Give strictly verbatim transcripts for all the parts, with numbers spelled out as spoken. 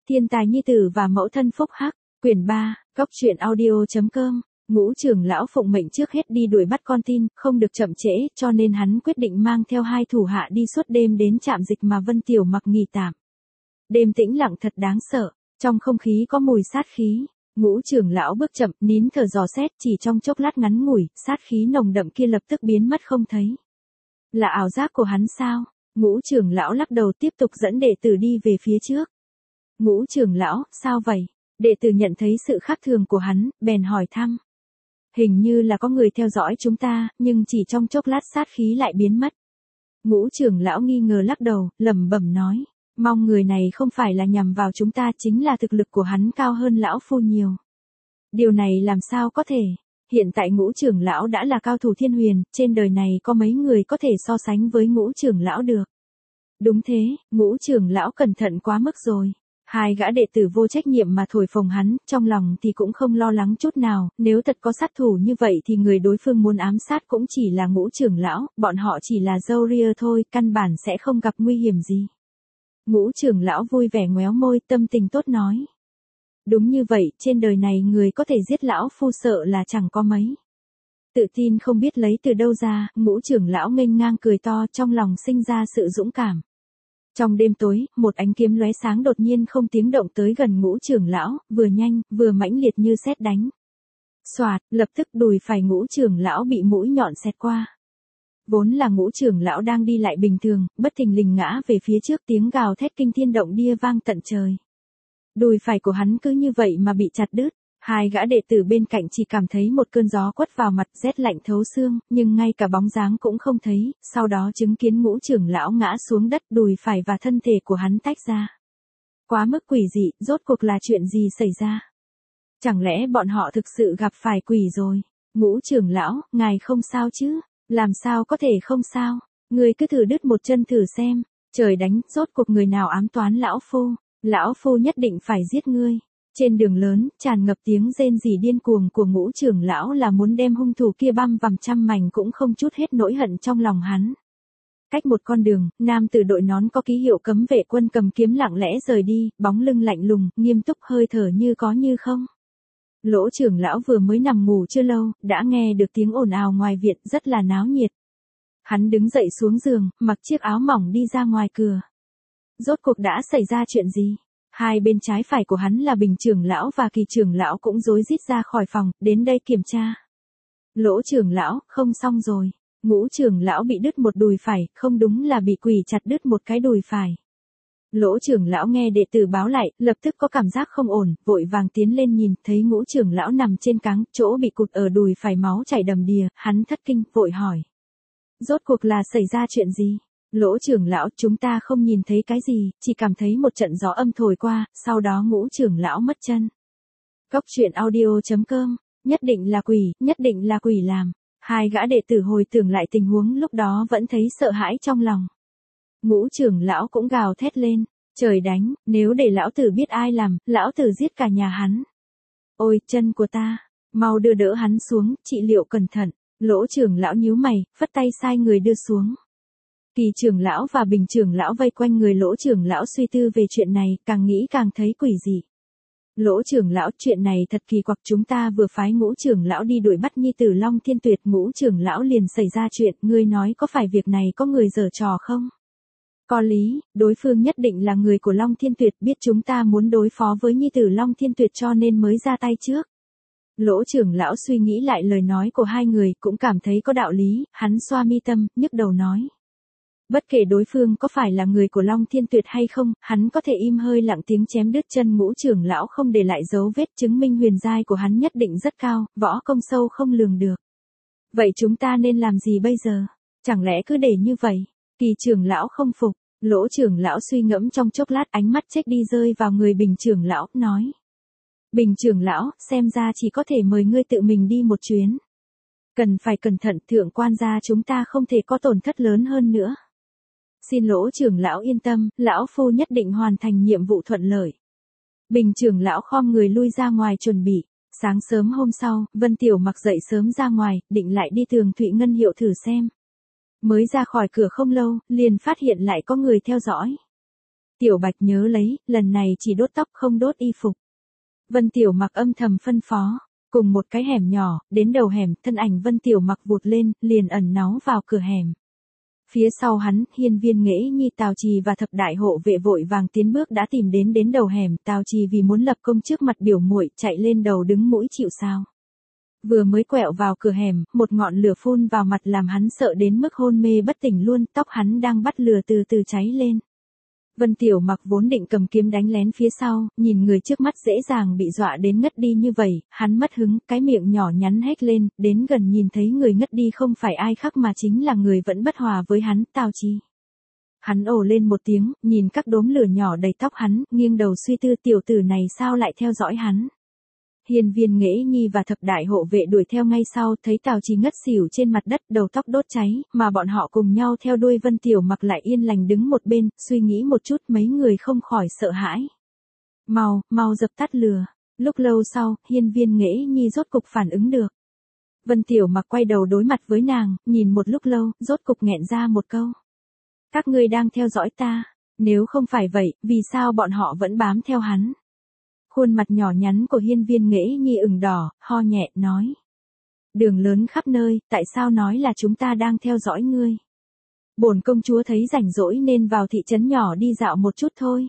Thiên tài nhi tử và mẫu thân phúc hắc, quyển ba, góc truyện audio.com. Ngũ trưởng lão phụng mệnh trước hết đi đuổi bắt con tin, không được chậm trễ, cho nên hắn quyết định mang theo hai thủ hạ đi suốt đêm đến trạm dịch mà Vân Tiểu Mặc nghỉ tạm. Đêm tĩnh lặng thật đáng sợ, trong không khí có mùi sát khí. Ngũ trưởng lão bước chậm, nín thở dò xét, chỉ trong chốc lát ngắn ngủi, sát khí nồng đậm kia lập tức biến mất không thấy. Là ảo giác của hắn sao? Ngũ trưởng lão lắc đầu tiếp tục dẫn đệ tử đi về phía trước. Ngũ trưởng lão, sao vậy? Đệ tử nhận thấy sự khác thường của hắn, bèn hỏi thăm. Hình như là có người theo dõi chúng ta, nhưng chỉ trong chốc lát sát khí lại biến mất. Ngũ trưởng lão nghi ngờ lắc đầu, lẩm bẩm nói. Mong người này không phải là nhằm vào chúng ta, chính là thực lực của hắn cao hơn lão phu nhiều. Điều này làm sao có thể? Hiện tại ngũ trưởng lão đã là cao thủ thiên huyền, trên đời này có mấy người có thể so sánh với ngũ trưởng lão được. Đúng thế, ngũ trưởng lão cẩn thận quá mức rồi. Hai gã đệ tử vô trách nhiệm mà thổi phồng hắn, trong lòng thì cũng không lo lắng chút nào, nếu thật có sát thủ như vậy thì người đối phương muốn ám sát cũng chỉ là ngũ trưởng lão, bọn họ chỉ là râu ria thôi, căn bản sẽ không gặp nguy hiểm gì. Ngũ trưởng lão vui vẻ ngoéo môi, tâm tình tốt nói. Đúng như vậy, trên đời này người có thể giết lão phu sợ là chẳng có mấy. Tự tin không biết lấy từ đâu ra, ngũ trưởng lão nghênh ngang cười to, trong lòng sinh ra sự dũng cảm. Trong đêm tối, một ánh kiếm lóe sáng đột nhiên không tiếng động tới gần ngũ trưởng lão, vừa nhanh, vừa mãnh liệt như sét đánh. Xoạt, lập tức đùi phải ngũ trưởng lão bị mũi nhọn xẹt qua. Vốn là ngũ trưởng lão đang đi lại bình thường, bất thình lình ngã về phía trước, tiếng gào thét kinh thiên động địa vang tận trời. Đùi phải của hắn cứ như vậy mà bị chặt đứt. Hai gã đệ tử bên cạnh chỉ cảm thấy một cơn gió quất vào mặt, rét lạnh thấu xương, nhưng ngay cả bóng dáng cũng không thấy, sau đó chứng kiến ngũ trưởng lão ngã xuống đất, đùi phải và thân thể của hắn tách ra. Quá mức quỷ dị, rốt cuộc là chuyện gì xảy ra? Chẳng lẽ bọn họ thực sự gặp phải quỷ rồi? Ngũ trưởng lão, ngài không sao chứ? Làm sao có thể không sao? Ngươi cứ thử đứt một chân thử xem. Trời đánh, rốt cuộc người nào ám toán lão phu? Lão phu nhất định phải giết ngươi. Trên đường lớn, tràn ngập tiếng rên rỉ điên cuồng của ngũ trưởng lão là muốn đem hung thủ kia băm vằm trăm mảnh cũng không chút hết nỗi hận trong lòng hắn. Cách một con đường, nam tử đội nón có ký hiệu cấm vệ quân cầm kiếm lặng lẽ rời đi, bóng lưng lạnh lùng, nghiêm túc, hơi thở như có như không. Lỗ trưởng lão vừa mới nằm ngủ chưa lâu, đã nghe được tiếng ồn ào ngoài viện, rất là náo nhiệt. Hắn đứng dậy xuống giường, mặc chiếc áo mỏng đi ra ngoài cửa. Rốt cuộc đã xảy ra chuyện gì? Hai bên trái phải của hắn là Bình trưởng lão và Kỳ trưởng lão cũng rối rít ra khỏi phòng, đến đây kiểm tra. Lỗ trưởng lão, không xong rồi. Ngũ trưởng lão bị đứt một đùi phải, không đúng là bị quỷ chặt đứt một cái đùi phải. Lỗ trưởng lão nghe đệ tử báo lại, lập tức có cảm giác không ổn, vội vàng tiến lên nhìn, thấy ngũ trưởng lão nằm trên cáng, chỗ bị cụt ở đùi phải máu chảy đầm đìa, hắn thất kinh, vội hỏi. Rốt cuộc là xảy ra chuyện gì? Lỗ trưởng lão, chúng ta không nhìn thấy cái gì, chỉ cảm thấy một trận gió âm thổi qua, sau đó ngũ trưởng lão mất chân. Góc truyện audio.com, nhất định là quỷ, nhất định là quỷ làm. Hai gã đệ tử hồi tưởng lại tình huống lúc đó vẫn thấy sợ hãi trong lòng. Ngũ trưởng lão cũng gào thét lên, trời đánh, nếu để lão tử biết ai làm, lão tử giết cả nhà hắn. Ôi, chân của ta, mau đưa đỡ hắn xuống, trị liệu cẩn thận. Lỗ trưởng lão nhíu mày, phất tay sai người đưa xuống. Kỳ trưởng lão và Bình trưởng lão vây quanh người lỗ trưởng lão suy tư về chuyện này, càng nghĩ càng thấy quỷ dị. Lỗ trưởng lão, chuyện này thật kỳ quặc, chúng ta vừa phái ngũ trưởng lão đi đuổi bắt nhi tử Long Thiên Tuyệt, ngũ trưởng lão liền xảy ra chuyện, ngươi nói có phải việc này có người giở trò không? Có lý, đối phương nhất định là người của Long Thiên Tuyệt, biết chúng ta muốn đối phó với nhi tử Long Thiên Tuyệt cho nên mới ra tay trước. Lỗ trưởng lão suy nghĩ lại lời nói của hai người, cũng cảm thấy có đạo lý, hắn xoa mi tâm, nhức đầu nói. Bất kể đối phương có phải là người của Long Thiên Tuyệt hay không, hắn có thể im hơi lặng tiếng chém đứt chân ngũ trưởng lão không để lại dấu vết, chứng minh huyền giai của hắn nhất định rất cao, võ công sâu không lường được. Vậy chúng ta nên làm gì bây giờ? Chẳng lẽ cứ để như vậy? Kỳ trưởng lão không phục, lỗ trưởng lão suy ngẫm trong chốc lát, ánh mắt trách đi rơi vào người Bình trưởng lão, nói. Bình trưởng lão, xem ra chỉ có thể mời ngươi tự mình đi một chuyến. Cần phải cẩn thận, thượng quan gia chúng ta không thể có tổn thất lớn hơn nữa. Xin lỗ trưởng lão yên tâm, lão phu nhất định hoàn thành nhiệm vụ thuận lợi. Bình trưởng lão khom người lui ra ngoài chuẩn bị. Sáng sớm hôm sau, Vân Tiểu Mặc dậy sớm ra ngoài, định lại đi Tường Thụy Ngân Hiệu thử xem. Mới ra khỏi cửa không lâu, liền phát hiện lại có người theo dõi. Tiểu Bạch nhớ lấy, lần này chỉ đốt tóc không đốt y phục. Vân Tiểu Mặc âm thầm phân phó. Cùng một cái hẻm nhỏ, đến đầu hẻm, thân ảnh Vân Tiểu Mặc vụt lên, liền ẩn náu vào cửa hẻm. Phía sau hắn, Hiên Viên Nghệ Nhi, Tào Trì và thập đại hộ vệ vội vàng tiến bước đã tìm đến đến đầu hẻm. Tào Trì vì muốn lập công trước mặt biểu muội, chạy lên đầu đứng mũi chịu sào. Vừa mới quẹo vào cửa hẻm, một ngọn lửa phun vào mặt làm hắn sợ đến mức hôn mê bất tỉnh luôn, tóc hắn đang bắt lửa từ từ cháy lên. Vân Tiểu Mặc vốn định cầm kiếm đánh lén phía sau, nhìn người trước mắt dễ dàng bị dọa đến ngất đi như vậy, hắn mất hứng, cái miệng nhỏ nhắn hét lên, đến gần nhìn thấy người ngất đi không phải ai khác mà chính là người vẫn bất hòa với hắn, Tào Trì. Hắn ồ lên một tiếng, nhìn các đốm lửa nhỏ đầy tóc hắn, nghiêng đầu suy tư tiểu tử này sao lại theo dõi hắn. Hiên Viên Nghệ Nhi và thập đại hộ vệ đuổi theo ngay sau, thấy Tào Trì ngất xỉu trên mặt đất, đầu tóc đốt cháy, mà bọn họ cùng nhau theo đuôi Vân Tiểu Mặc lại yên lành đứng một bên, suy nghĩ một chút mấy người không khỏi sợ hãi. Mau, mau dập tắt lửa. Lúc lâu sau, Hiên Viên Nghệ Nhi rốt cục phản ứng được. Vân Tiểu Mặc quay đầu đối mặt với nàng, nhìn một lúc lâu, rốt cục nghẹn ra một câu. Các ngươi đang theo dõi ta, nếu không phải vậy, vì sao bọn họ vẫn bám theo hắn? Khuôn mặt nhỏ nhắn của Hiên Viên Nghệ Nhi ửng đỏ, ho nhẹ, nói. Đường lớn khắp nơi, tại sao nói là chúng ta đang theo dõi ngươi? Bổn công chúa thấy rảnh rỗi nên vào thị trấn nhỏ đi dạo một chút thôi.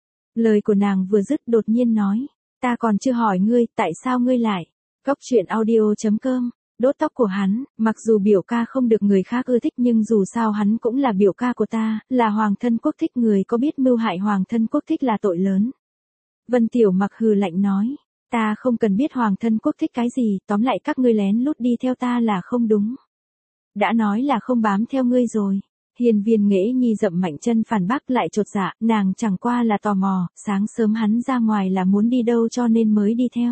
Lời của nàng vừa dứt đột nhiên nói. Ta còn chưa hỏi ngươi, tại sao ngươi lại? Cốc truyện audio chấm com. Đốt tóc của hắn, mặc dù biểu ca không được người khác ưa thích nhưng dù sao hắn cũng là biểu ca của ta, là hoàng thân quốc thích, người có biết mưu hại hoàng thân quốc thích là tội lớn. Vân Tiểu Mặc hừ lạnh nói, ta không cần biết hoàng thân quốc thích cái gì, tóm lại các ngươi lén lút đi theo ta là không đúng. Đã nói là không bám theo ngươi rồi. Hiên Viên Nghệ Nhi dậm mạnh chân phản bác lại chột dạ, nàng chẳng qua là tò mò, sáng sớm hắn ra ngoài là muốn đi đâu cho nên mới đi theo.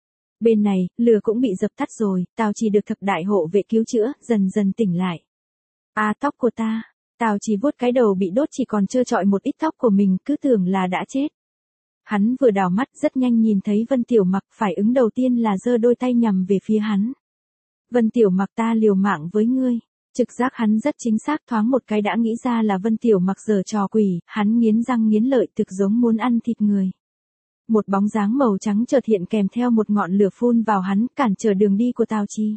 Bên này, lửa cũng bị dập tắt rồi, Tào Trì được thập đại hộ vệ cứu chữa, dần dần tỉnh lại. À, tóc của ta. Tào Trì vuốt cái đầu bị đốt chỉ còn trơ trọi một ít tóc của mình, cứ tưởng là đã chết. Hắn vừa đảo mắt rất nhanh nhìn thấy Vân Tiểu Mặc, phải ứng đầu tiên là giơ đôi tay nhằm về phía hắn. Vân Tiểu Mặc, ta liều mạng với ngươi. Trực giác hắn rất chính xác, thoáng một cái đã nghĩ ra là Vân Tiểu Mặc giở trò quỷ, hắn nghiến răng nghiến lợi thực giống muốn ăn thịt người. Một bóng dáng màu trắng chợt hiện kèm theo một ngọn lửa phun vào hắn, cản trở đường đi của Tào Trì.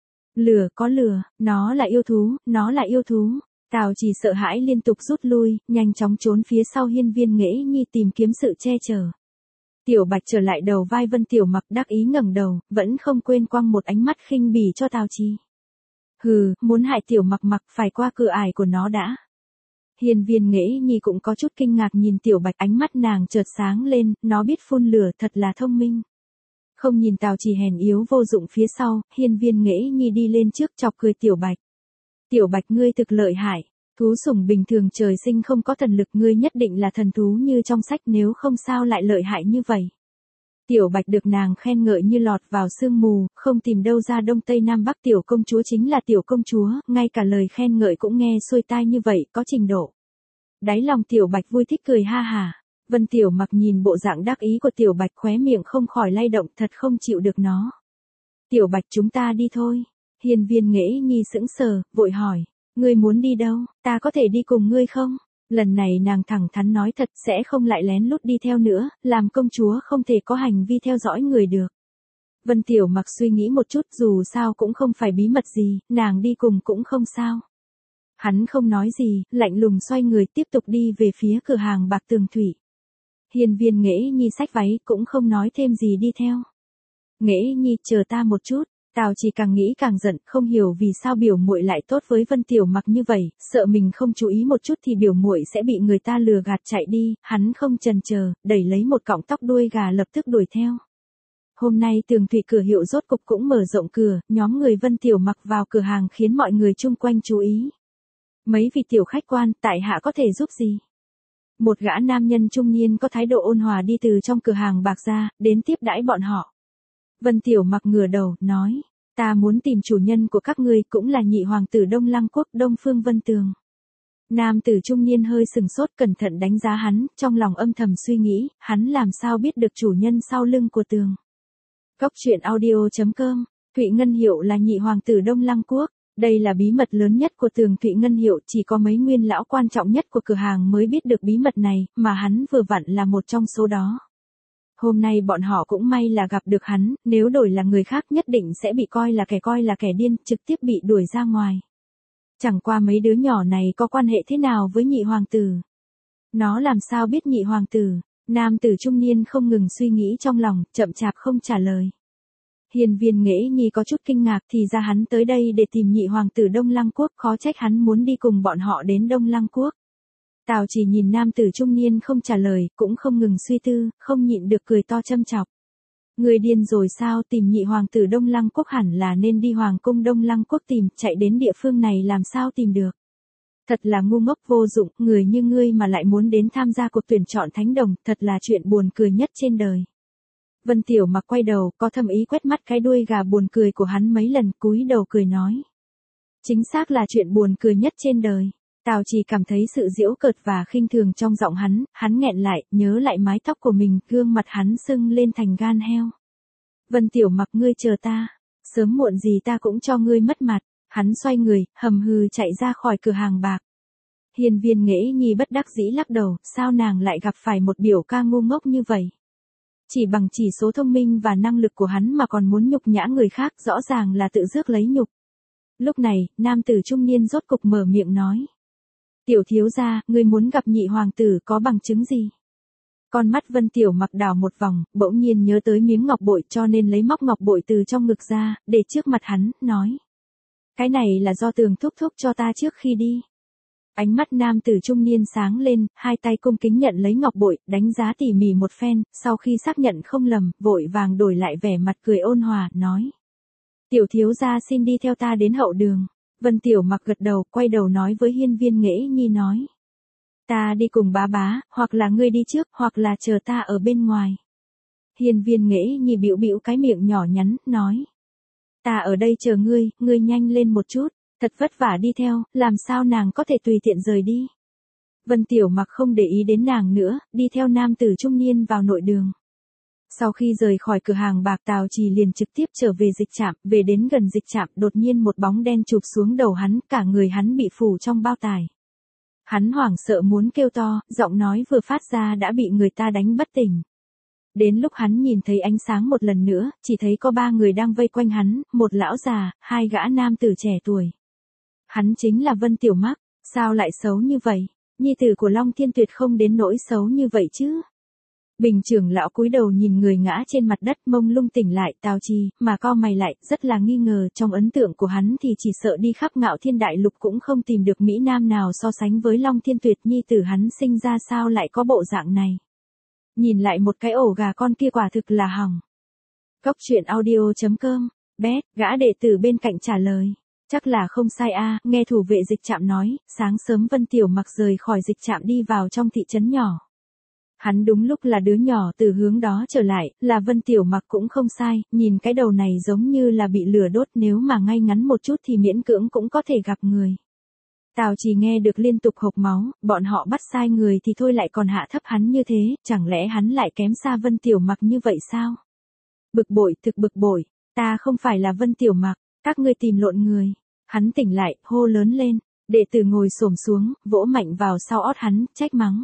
Lửa, có lửa, nó là yêu thú, nó là yêu thú. Tào Trì sợ hãi liên tục rút lui, nhanh chóng trốn phía sau Hiên Viên Nghệ Nhi tìm kiếm sự che chở. Tiểu Bạch trở lại đầu vai Vân Tiểu Mặc đắc ý ngẩng đầu, vẫn không quên quăng một ánh mắt khinh bỉ cho Tào Trì. Hừ, muốn hại Tiểu Mặc Mặc phải qua cửa ải của nó đã. Hiên Viên Nghệ Nhi cũng có chút kinh ngạc nhìn Tiểu Bạch, ánh mắt nàng chợt sáng lên, nó biết phun lửa thật là thông minh. Không nhìn Tào Trì hèn yếu vô dụng phía sau, Hiên Viên Nghệ Nhi đi lên trước chọc cười Tiểu Bạch. Tiểu Bạch, ngươi thực lợi hại, thú sủng bình thường trời sinh không có thần lực, ngươi nhất định là thần thú như trong sách, nếu không sao lại lợi hại như vậy. Tiểu Bạch được nàng khen ngợi như lọt vào sương mù, không tìm đâu ra đông tây nam bắc, tiểu công chúa chính là tiểu công chúa, ngay cả lời khen ngợi cũng nghe xuôi tai như vậy, có trình độ. Đáy lòng Tiểu Bạch vui thích cười ha hà. Vân Tiểu Mặc nhìn bộ dạng đắc ý của Tiểu Bạch khóe miệng không khỏi lay động, thật không chịu được nó. Tiểu Bạch, chúng ta đi thôi. Hiên Viên Nghệ Nhi sững sờ, vội hỏi, ngươi muốn đi đâu, ta có thể đi cùng ngươi không? Lần này nàng thẳng thắn nói thật, sẽ không lại lén lút đi theo nữa, làm công chúa không thể có hành vi theo dõi người được. Vân Tiểu Mặc suy nghĩ một chút, dù sao cũng không phải bí mật gì, nàng đi cùng cũng không sao. Hắn không nói gì, lạnh lùng xoay người tiếp tục đi về phía cửa hàng bạc tường thủy. Hiên Viên Nghệ Nhi xách váy cũng không nói thêm gì đi theo. Nghệ Nhi, chờ ta một chút. Tào Trì càng nghĩ càng giận, không hiểu vì sao biểu muội lại tốt với Vân Tiểu Mặc như vậy, sợ mình không chú ý một chút thì biểu muội sẽ bị người ta lừa gạt chạy đi, hắn không chần chờ, đẩy lấy một cọng tóc đuôi gà lập tức đuổi theo. Hôm nay tường thủy cửa hiệu rốt cục cũng mở rộng cửa, nhóm người Vân Tiểu Mặc vào cửa hàng khiến mọi người chung quanh chú ý. Mấy vị tiểu khách quan, tại hạ có thể giúp gì? Một gã nam nhân trung niên có thái độ ôn hòa đi từ trong cửa hàng bạc ra, đến tiếp đãi bọn họ. Vân Tiểu Mặc ngửa đầu, nói, ta muốn tìm chủ nhân của các ngươi, cũng là nhị hoàng tử Đông Lăng Quốc, Đông Phương Vân Tường. Nam tử trung niên hơi sừng sốt, cẩn thận đánh giá hắn, trong lòng âm thầm suy nghĩ, hắn làm sao biết được chủ nhân sau lưng của Tường. Cốc truyện audio chấm com, Thụy Ngân Hiệu là nhị hoàng tử Đông Lăng Quốc, Đây là bí mật lớn nhất của Tường Thụy Ngân Hiệu, chỉ có mấy nguyên lão quan trọng nhất của cửa hàng mới biết được bí mật này, mà hắn vừa vặn là một trong số đó. Hôm nay bọn họ cũng may là gặp được hắn, nếu đổi là người khác nhất định sẽ bị coi là kẻ coi là kẻ điên, trực tiếp bị đuổi ra ngoài. Chẳng qua mấy đứa nhỏ này có quan hệ thế nào với nhị hoàng tử? Nó làm sao biết nhị hoàng tử? Nam tử trung niên không ngừng suy nghĩ trong lòng, chậm chạp không trả lời. Hiên Viên Nghệ Nhi có chút kinh ngạc, thì ra hắn tới đây để tìm nhị hoàng tử Đông Lăng Quốc, khó trách hắn muốn đi cùng bọn họ đến Đông Lăng Quốc. Tào Chỉ nhìn nam tử trung niên không trả lời, cũng không ngừng suy tư, không nhịn được cười to châm chọc. Người điên rồi sao, tìm nhị hoàng tử Đông Lăng Quốc hẳn là nên đi hoàng cung Đông Lăng Quốc tìm, chạy đến địa phương này làm sao tìm được. Thật là ngu ngốc vô dụng, người như ngươi mà lại muốn đến tham gia cuộc tuyển chọn thánh đồng, thật là chuyện buồn cười nhất trên đời. Vân Tiểu Mặc quay đầu, có thâm ý quét mắt cái đuôi gà buồn cười của hắn mấy lần, cúi đầu cười nói. Chính xác là chuyện buồn cười nhất trên đời. Tào Chỉ cảm thấy sự giễu cợt và khinh thường trong giọng hắn, hắn nghẹn lại, nhớ lại mái tóc của mình, gương mặt hắn sưng lên thành gan heo. Vân Tiểu Mặc, ngươi chờ ta, sớm muộn gì ta cũng cho ngươi mất mặt. Hắn xoay người, hầm hừ chạy ra khỏi cửa hàng bạc. Hiên Viên Nghệ Nhi bất đắc dĩ lắc đầu, sao nàng lại gặp phải một biểu ca ngu ngốc như vậy? Chỉ bằng chỉ số thông minh và năng lực của hắn mà còn muốn nhục nhã người khác, rõ ràng là tự rước lấy nhục. Lúc này, nam tử trung niên rốt cục mở miệng nói. Tiểu thiếu gia, ngươi muốn gặp nhị hoàng tử có bằng chứng gì? Con mắt Vân Tiểu Mặc đảo một vòng, bỗng nhiên nhớ tới miếng ngọc bội cho nên lấy móc ngọc bội từ trong ngực ra, để trước mặt hắn, nói. Cái này là do Tường thúc thúc cho ta trước khi đi. Ánh mắt nam tử trung niên sáng lên, hai tay cung kính nhận lấy ngọc bội, đánh giá tỉ mỉ một phen, sau khi xác nhận không lầm, vội vàng đổi lại vẻ mặt cười ôn hòa, nói. Tiểu thiếu gia xin đi theo ta đến hậu đường. Vân Tiểu Mặc gật đầu, quay đầu nói với Hiên Viên Nghệ Nhi nói. Ta đi cùng bá bá, hoặc là ngươi đi trước, hoặc là chờ ta ở bên ngoài. Hiên Viên Nghệ Nhi bĩu bĩu cái miệng nhỏ nhắn, nói. Ta ở đây chờ ngươi, ngươi nhanh lên một chút, thật vất vả đi theo, làm sao nàng có thể tùy tiện rời đi. Vân Tiểu Mặc không để ý đến nàng nữa, đi theo nam tử trung niên vào nội đường. Sau khi rời khỏi cửa hàng bạc, Tào Chỉ liền trực tiếp trở về dịch trạm, về đến gần dịch trạm, đột nhiên một bóng đen chụp xuống đầu hắn, cả người hắn bị phủ trong bao tải. Hắn hoảng sợ muốn kêu to, giọng nói vừa phát ra đã bị người ta đánh bất tỉnh. Đến lúc hắn nhìn thấy ánh sáng một lần nữa, chỉ thấy có ba người đang vây quanh hắn, một lão già, hai gã nam tử trẻ tuổi. Hắn chính là Vân Tiểu Mặc, sao lại xấu như vậy? Nhi tử của Long Thiên Tuyệt không đến nỗi xấu như vậy chứ? Bình trưởng lão cúi đầu nhìn người ngã trên mặt đất, mông lung tỉnh lại. Tào Chỉ mà cau mày lại, rất là nghi ngờ, trong ấn tượng của hắn thì chỉ sợ đi khắp Ngạo Thiên Đại Lục cũng không tìm được mỹ nam nào so sánh với Long Thiên Tuyệt. Nhi tử hắn sinh ra sao lại có bộ dạng này? Nhìn lại một cái ổ gà con kia quả thực là hỏng. Cốc truyện audio chấm com, bé, gã đệ tử bên cạnh trả lời. Chắc là không sai a, nghe thủ vệ dịch trạm nói, sáng sớm Vân Tiểu Mặc rời khỏi dịch trạm đi vào trong thị trấn nhỏ. Hắn đúng lúc là đứa nhỏ từ hướng đó trở lại, là Vân Tiểu Mặc cũng không sai, nhìn cái đầu này giống như là bị lửa đốt, nếu mà ngay ngắn một chút thì miễn cưỡng cũng có thể gặp người. Tào Chỉ nghe được liên tục hộc máu, bọn họ bắt sai người thì thôi lại còn hạ thấp hắn như thế, chẳng lẽ hắn lại kém xa Vân Tiểu Mặc như vậy sao? Bực bội, thực bực bội, ta không phải là Vân Tiểu Mặc, các ngươi tìm lộn người. Hắn tỉnh lại, hô lớn lên, đệ tử ngồi xổm xuống, vỗ mạnh vào sau ót hắn, trách mắng.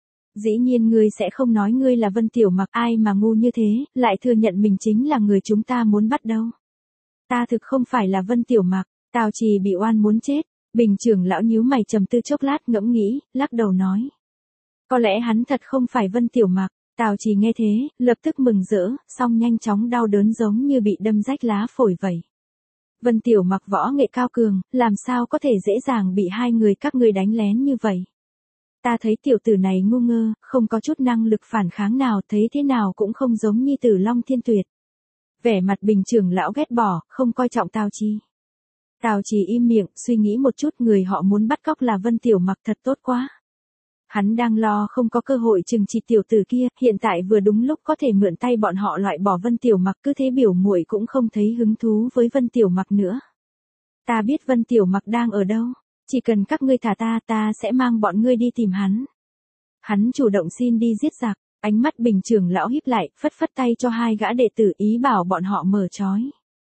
Dĩ nhiên ngươi sẽ không nói ngươi là Vân Tiểu Mặc, ai mà ngu như thế, lại thừa nhận mình chính là người chúng ta muốn bắt đâu. Ta thực không phải là Vân Tiểu Mặc. Tào Chỉ bị oan muốn chết. Bình trưởng lão nhíu mày trầm tư chốc lát, ngẫm nghĩ, lắc đầu nói. Có lẽ hắn thật không phải Vân Tiểu Mặc. Tào Chỉ nghe thế, lập tức mừng rỡ, song nhanh chóng đau đớn giống như bị đâm rách lá phổi vậy. Vân Tiểu Mặc võ nghệ cao cường, làm sao có thể dễ dàng bị hai người các ngươi đánh lén như vậy. Ta thấy tiểu tử này ngu ngơ, không có chút năng lực phản kháng nào, thấy thế nào cũng không giống nhi tử Long Thiên Tuyệt. Vẻ mặt Bình trưởng lão ghét bỏ, không coi trọng Tào Chỉ. Tào Chỉ im miệng, suy nghĩ một chút, người họ muốn bắt cóc là Vân Tiểu Mặc, thật tốt quá. Hắn đang lo không có cơ hội trừng trị tiểu tử kia, hiện tại vừa đúng lúc có thể mượn tay bọn họ loại bỏ Vân Tiểu Mặc, cứ thế biểu muội cũng không thấy hứng thú với Vân Tiểu Mặc nữa. Ta biết Vân Tiểu Mặc đang ở đâu, chỉ cần các ngươi thả ta, ta sẽ mang bọn ngươi đi tìm hắn. Hắn chủ động xin đi giết giặc, ánh mắt Bình trưởng lão híp lại, phất phất tay cho hai gã đệ tử, ý bảo bọn họ mở trói.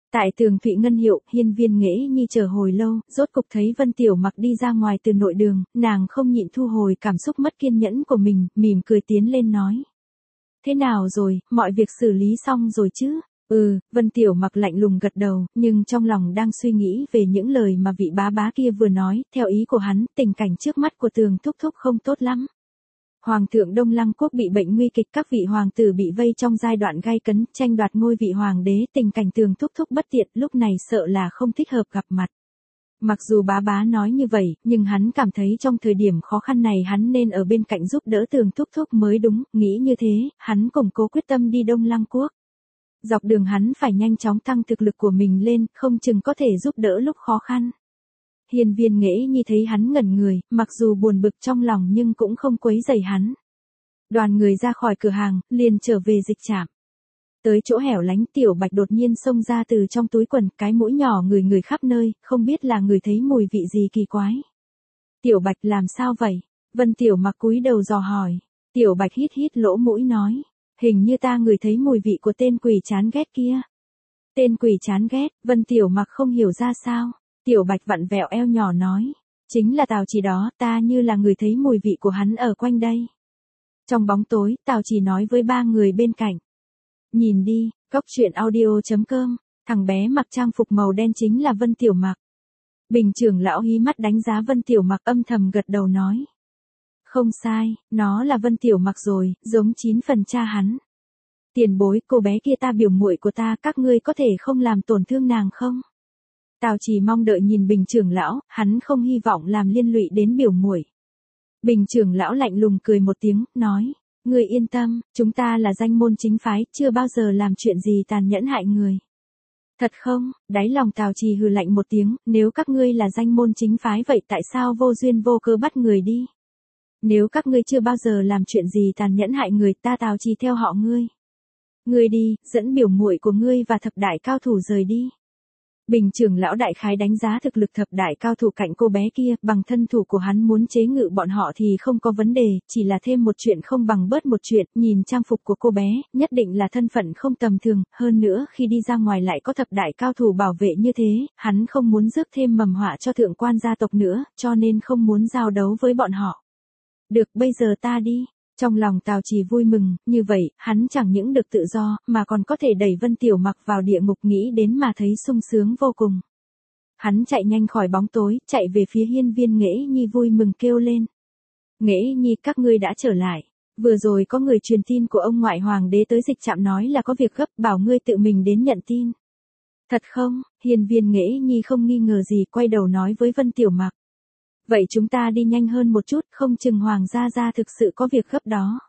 Tại tường Thụy Ngân Hiệu, Hiên Viên Nghệ Nhi chờ hồi lâu, rốt cục thấy Vân Tiểu Mặc đi ra ngoài từ nội đường, nàng không nhịn thu hồi cảm xúc mất kiên nhẫn của mình, mỉm cười tiến lên nói. Thế nào rồi, mọi việc xử lý xong rồi chứ? Ừ, Vân Tiểu Mặc lạnh lùng gật đầu, nhưng trong lòng đang suy nghĩ về những lời mà vị bá bá kia vừa nói, theo ý của hắn, tình cảnh trước mắt của Tường Thúc Thúc không tốt lắm. Hoàng thượng Đông Lăng Quốc bị bệnh nguy kịch, các vị hoàng tử bị vây trong giai đoạn gay cấn, tranh đoạt ngôi vị hoàng đế, tình cảnh Tường Thúc Thúc bất tiện, lúc này sợ là không thích hợp gặp mặt. Mặc dù bá bá nói như vậy, nhưng hắn cảm thấy trong thời điểm khó khăn này hắn nên ở bên cạnh giúp đỡ Tường Thúc Thúc mới đúng, nghĩ như thế, hắn củng cố quyết tâm đi Đông Lăng Quốc. Dọc đường hắn phải nhanh chóng tăng thực lực của mình lên, không chừng có thể giúp đỡ lúc khó khăn. Hiên Viên Nghệ Nhi thấy hắn ngẩn người, mặc dù buồn bực trong lòng nhưng cũng không quấy rầy hắn. Đoàn người ra khỏi cửa hàng, liền trở về dịch trạm. Tới chỗ hẻo lánh, Tiểu Bạch đột nhiên xông ra từ trong túi quần, cái mũi nhỏ ngửi ngửi khắp nơi, không biết là người thấy mùi vị gì kỳ quái. Tiểu Bạch làm sao vậy? Vân Tiểu Mặc cúi đầu dò hỏi. Tiểu Bạch hít hít lỗ mũi nói. Hình như ta ngửi thấy mùi vị của tên quỷ chán ghét kia. Tên quỷ chán ghét, Vân Tiểu Mặc không hiểu ra sao. Tiểu Bạch vặn vẹo eo nhỏ nói. Chính là Tào Chỉ đó, ta như là người thấy mùi vị của hắn ở quanh đây. Trong bóng tối, Tào Chỉ nói với ba người bên cạnh. Nhìn đi, cốc truyện audio chấm com, thằng bé mặc trang phục màu đen chính là Vân Tiểu Mặc. Bình trưởng lão hí mắt đánh giá Vân Tiểu Mặc, âm thầm gật đầu nói. Không sai, nó là Vân Tiểu Mặc rồi, giống chín phần cha hắn. Tiền bối, cô bé kia ta biểu muội của ta, các ngươi có thể không làm tổn thương nàng không? Tào Chỉ mong đợi nhìn Bình trưởng lão, hắn không hy vọng làm liên lụy đến biểu muội. Bình trưởng lão lạnh lùng cười một tiếng, nói, ngươi yên tâm, chúng ta là danh môn chính phái, chưa bao giờ làm chuyện gì tàn nhẫn hại người. Thật không? Đáy lòng Tào Chỉ hừ lạnh một tiếng, nếu các ngươi là danh môn chính phái vậy tại sao vô duyên vô cớ bắt người đi? Nếu các ngươi chưa bao giờ làm chuyện gì tàn nhẫn hại người, ta Tào Chỉ theo họ ngươi. Ngươi đi, dẫn biểu muội của ngươi và thập đại cao thủ rời đi. Bình trưởng lão đại khái đánh giá thực lực thập đại cao thủ cạnh cô bé kia, bằng thân thủ của hắn muốn chế ngự bọn họ thì không có vấn đề, chỉ là thêm một chuyện không bằng bớt một chuyện, nhìn trang phục của cô bé, nhất định là thân phận không tầm thường, hơn nữa khi đi ra ngoài lại có thập đại cao thủ bảo vệ như thế, hắn không muốn rước thêm mầm họa cho thượng quan gia tộc nữa, cho nên không muốn giao đấu với bọn họ. Được, bây giờ ta đi. Trong lòng Tào Chỉ vui mừng, như vậy, hắn chẳng những được tự do, mà còn có thể đẩy Vân Tiểu Mặc vào địa ngục, nghĩ đến mà thấy sung sướng vô cùng. Hắn chạy nhanh khỏi bóng tối, chạy về phía Hiên Viên Nghệ Nhi vui mừng kêu lên. Nghệ Nhi, các ngươi đã trở lại. Vừa rồi có người truyền tin của ông ngoại hoàng đế tới dịch trạm nói là có việc gấp, bảo ngươi tự mình đến nhận tin. Thật không? Hiên Viên Nghệ Nhi không nghi ngờ gì, quay đầu nói với Vân Tiểu Mặc. Vậy chúng ta đi nhanh hơn một chút, không chừng hoàng gia gia thực sự có việc gấp đó.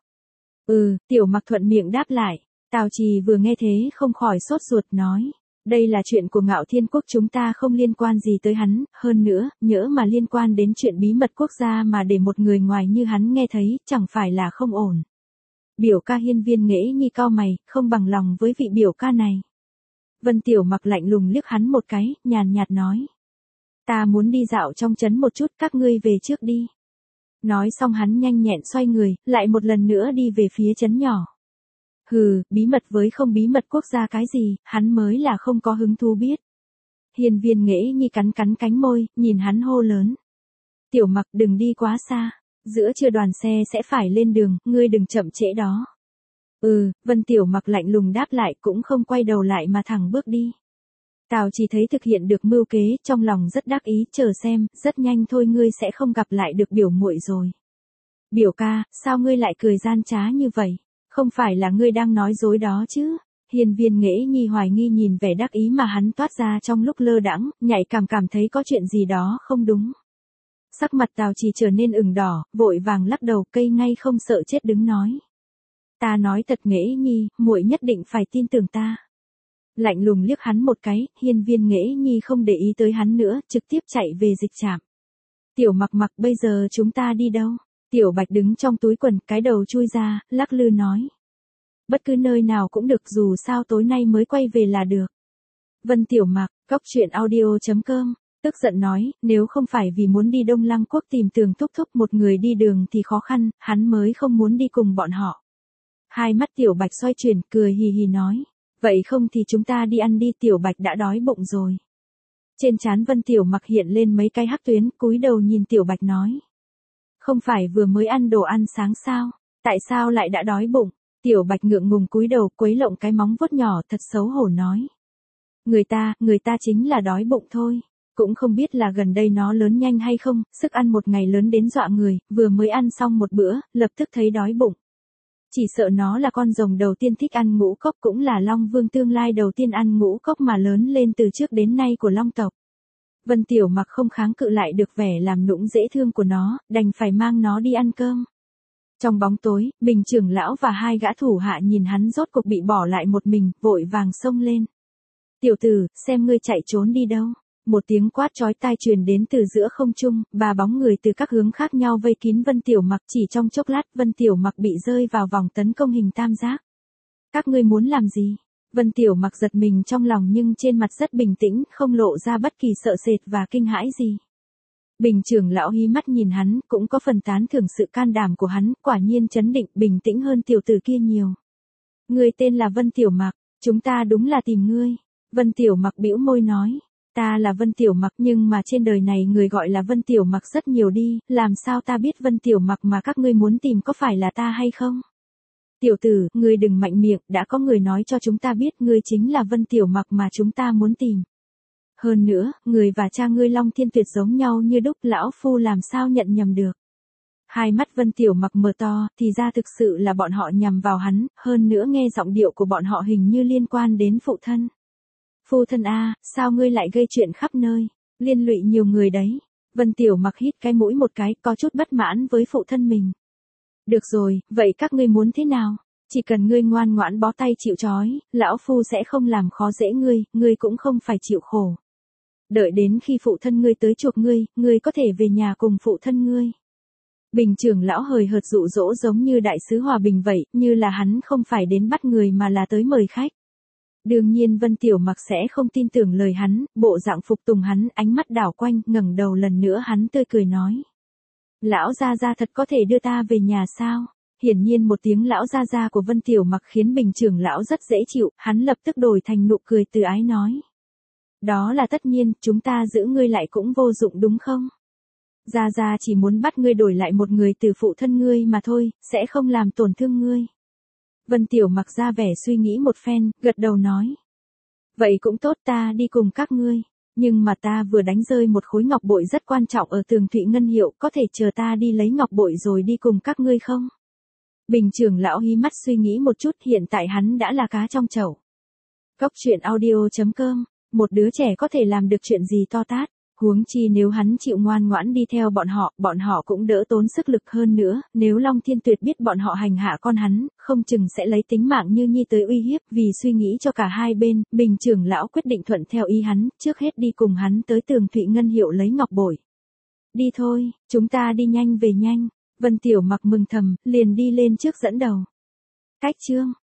Ừ, Tiểu Mặc thuận miệng đáp lại. Tào Chỉ vừa nghe thế không khỏi sốt ruột nói. Đây là chuyện của Ngạo Thiên Quốc, chúng ta không liên quan gì tới hắn, hơn nữa, nhỡ mà liên quan đến chuyện bí mật quốc gia mà để một người ngoài như hắn nghe thấy, chẳng phải là không ổn. Biểu ca Hiên Viên Nghệ Nhi cau mày, không bằng lòng với vị biểu ca này. Vân Tiểu Mặc lạnh lùng liếc hắn một cái, nhàn nhạt nói. Ta muốn đi dạo trong trấn một chút, các ngươi về trước đi. Nói xong hắn nhanh nhẹn xoay người, lại một lần nữa đi về phía trấn nhỏ. Hừ, bí mật với không bí mật quốc gia cái gì, hắn mới là không có hứng thú biết. Hiên Viên Nghệ Nhi cắn cắn cánh môi, nhìn hắn hô lớn. Tiểu Mặc, đừng đi quá xa. Giữa trưa đoàn xe sẽ phải lên đường, ngươi đừng chậm trễ đó. Ừ, Vân Tiểu Mặc lạnh lùng đáp lại, cũng không quay đầu lại mà thẳng bước đi. Tào Chỉ thấy thực hiện được mưu kế, trong lòng rất đắc ý, chờ xem, rất nhanh thôi ngươi sẽ không gặp lại được biểu muội rồi. Biểu ca, sao ngươi lại cười gian trá như vậy? Không phải là ngươi đang nói dối đó chứ? Hiên Viên Nghệ Nhi hoài nghi nhìn vẻ đắc ý mà hắn toát ra trong lúc lơ đãng, nhạy cảm cảm thấy có chuyện gì đó không đúng. Sắc mặt Tào Chỉ trở nên ửng đỏ, vội vàng lắc đầu, cây ngay không sợ chết đứng nói. Ta nói thật Nghệ Nhi, muội nhất định phải tin tưởng ta. Lạnh lùng liếc hắn một cái, Hiên Viên Nghệ Nhi không để ý tới hắn nữa, trực tiếp chạy về dịch trạm. Tiểu Mặc Mặc, bây giờ chúng ta đi đâu? Tiểu Bạch đứng trong túi quần, cái đầu chui ra, lắc lư nói. Bất cứ nơi nào cũng được, dù sao tối nay mới quay về là được. Vân Tiểu Mặc, cốc truyện audio chấm com, tức giận nói, nếu không phải vì muốn đi Đông Lăng Quốc tìm Tường Thúc Thúc một người đi đường thì khó khăn, hắn mới không muốn đi cùng bọn họ. Hai mắt Tiểu Bạch xoay chuyển, cười hì hì nói. Vậy không thì chúng ta đi ăn đi, Tiểu Bạch đã đói bụng rồi. Trên trán Vân Tiểu Mặc hiện lên mấy cái hắc tuyến, cúi đầu nhìn Tiểu Bạch nói. Không phải vừa mới ăn đồ ăn sáng sao? Tại sao lại đã đói bụng? Tiểu Bạch ngượng ngùng cúi đầu quấy lộng cái móng vuốt nhỏ thật xấu hổ nói. Người ta, người ta chính là đói bụng thôi. Cũng không biết là gần đây nó lớn nhanh hay không, sức ăn một ngày lớn đến dọa người, vừa mới ăn xong một bữa, lập tức thấy đói bụng. Chỉ sợ nó là con rồng đầu tiên thích ăn ngũ cốc, cũng là Long Vương tương lai đầu tiên ăn ngũ cốc mà lớn lên từ trước đến nay của Long tộc. Vân Tiểu Mặc không kháng cự lại được vẻ làm nũng dễ thương của nó, đành phải mang nó đi ăn cơm. Trong bóng tối, Bình trưởng lão và hai gã thủ hạ nhìn hắn rốt cuộc bị bỏ lại một mình, vội vàng xông lên. Tiểu tử, xem ngươi chạy trốn đi đâu. Một tiếng quát chói tai truyền đến từ giữa không trung, ba bóng người từ các hướng khác nhau vây kín Vân Tiểu Mặc, chỉ trong chốc lát Vân Tiểu Mặc bị rơi vào vòng tấn công hình tam giác. Các ngươi muốn làm gì? Vân Tiểu Mặc giật mình trong lòng nhưng trên mặt rất bình tĩnh, không lộ ra bất kỳ sợ sệt và kinh hãi gì. Bình trưởng lão hí mắt nhìn hắn, cũng có phần tán thưởng sự can đảm của hắn, quả nhiên trấn định, bình tĩnh hơn tiểu tử kia nhiều. Ngươi tên là Vân Tiểu Mặc, chúng ta đúng là tìm ngươi. Vân Tiểu Mặc bĩu môi nói. Ta là Vân Tiểu Mặc nhưng mà trên đời này người gọi là Vân Tiểu Mặc rất nhiều đi, làm sao ta biết Vân Tiểu Mặc mà các ngươi muốn tìm có phải là ta hay không? Tiểu tử, ngươi đừng mạnh miệng, đã có người nói cho chúng ta biết ngươi chính là Vân Tiểu Mặc mà chúng ta muốn tìm. Hơn nữa, người và cha ngươi Long Thiên Tuyệt giống nhau như đúc, lão phu làm sao nhận nhầm được. Hai mắt Vân Tiểu Mặc mở to, thì ra thực sự là bọn họ nhằm vào hắn, hơn nữa nghe giọng điệu của bọn họ hình như liên quan đến phụ thân. Phu thân a, sao ngươi lại gây chuyện khắp nơi, liên lụy nhiều người đấy. Vân Tiểu Mặc hít cái mũi một cái, có chút bất mãn với phụ thân mình. Được rồi, vậy các ngươi muốn thế nào? Chỉ cần ngươi ngoan ngoãn bó tay chịu trói, lão phu sẽ không làm khó dễ ngươi, ngươi cũng không phải chịu khổ. Đợi đến khi phụ thân ngươi tới chuộc ngươi, ngươi có thể về nhà cùng phụ thân ngươi. Bình trưởng lão hời hợt dụ dỗ giống như đại sứ hòa bình vậy, như là hắn không phải đến bắt người mà là tới mời khách. Đương nhiên Vân Tiểu Mặc sẽ không tin tưởng lời hắn, bộ dạng phục tùng hắn, ánh mắt đảo quanh, ngẩng đầu lần nữa hắn tươi cười nói. Lão gia gia thật có thể đưa ta về nhà sao? Hiển nhiên một tiếng lão gia gia của Vân Tiểu Mặc khiến Bình trưởng lão rất dễ chịu, hắn lập tức đổi thành nụ cười từ ái nói. Đó là tất nhiên, chúng ta giữ ngươi lại cũng vô dụng đúng không? Gia gia chỉ muốn bắt ngươi đổi lại một người từ phụ thân ngươi mà thôi, sẽ không làm tổn thương ngươi. Vân Tiểu Mặc ra vẻ suy nghĩ một phen, gật đầu nói. Vậy cũng tốt, ta đi cùng các ngươi. Nhưng mà ta vừa đánh rơi một khối ngọc bội rất quan trọng ở tường Thụy Ngân Hiệu, có thể chờ ta đi lấy ngọc bội rồi đi cùng các ngươi không? Bình trưởng lão hí mắt suy nghĩ một chút, hiện tại hắn đã là cá trong chậu. Cốc truyện audio chấm com, một đứa trẻ có thể làm được chuyện gì to tát, huống chi nếu hắn chịu ngoan ngoãn đi theo bọn họ, bọn họ cũng đỡ tốn sức lực hơn nữa, nếu Long Thiên Tuyệt biết bọn họ hành hạ con hắn, không chừng sẽ lấy tính mạng Như Nhi tới uy hiếp, vì suy nghĩ cho cả hai bên, Bình trưởng lão quyết định thuận theo ý hắn, trước hết đi cùng hắn tới tường Thụy Ngân Hiệu lấy ngọc bội. Đi thôi, chúng ta đi nhanh về nhanh. Vân Tiểu Mặc mừng thầm, liền đi lên trước dẫn đầu. Cách chương